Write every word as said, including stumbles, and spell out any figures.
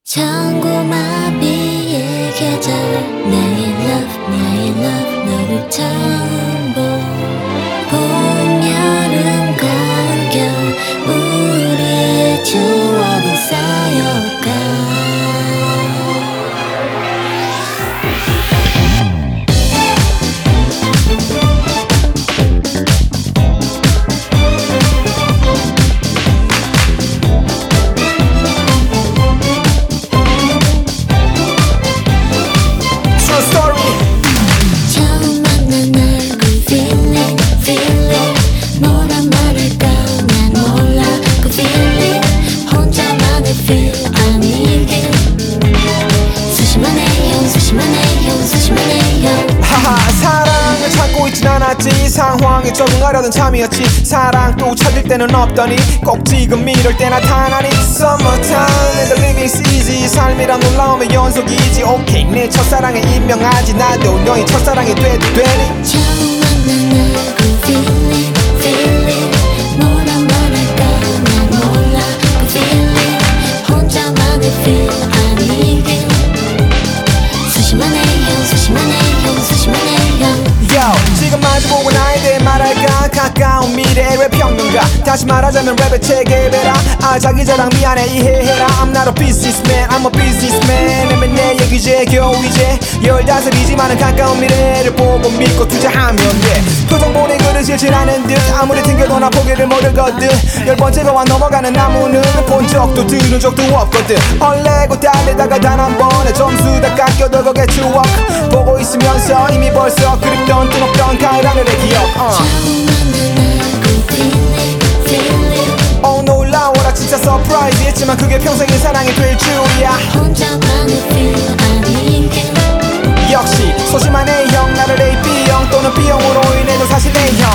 천고마비의 계절 나의 love 나의 love 너를 처음 본 봄, 여름, 가을, 겨울 우리의 추억은 쌓여가 사랑을 찾고 있진 않았지. 상황에 적응하려던 참이었지. 사랑 또 찾을 때는 없더니 꼭 지금 이럴 때 나타나니. Summertime and the living is easy. 삶이란 놀라움의 연속이지. 오케이 내 첫사랑에 임명하지. 나도 너의 첫사랑이 돼도 되니. 처음 만난 날 그 feeling feeling 뭐라 말할까 난 몰라 그 feeling 혼자만의 feel 아니길 수십만의 형 수십만의 형 수십만의 형 Yo, 지금 마주보고 나에 대해 말할까. 가까운 미래의 평론가. 다시 말하자면 랩의 체계배라. 아 자기자랑 미안해 이해해라. I'm not a businessman, I'm a businessman. 내면 내 얘기 이제 겨우 이제 열다섯이지만은 가까운 미래를 보고 믿고 투자하면 돼. 표정 보내 글을 싫진 않은 듯 아무리 튕겨도 나 포기를 모르거든. 열 번째가 와 넘어가는 나무는 본 적도 들은 적도 없거든. 얼레고 달리다가 단 한 번에 점수 다 깎여도 그게 추억 보고 있으면서 이미 벌써 그립던 뜨겁던 가을 하늘의 기억. uh. 처음 만난 날 그 feeling feeling Oh 놀라워라 진짜 서프라이즈 했지만 그게 평생의 사랑이 될 줄이야. 혼자만의 feel 아니길 역시 소심한 A형 나를 에이 B형 또는 B형으로 인해도 사실 A형.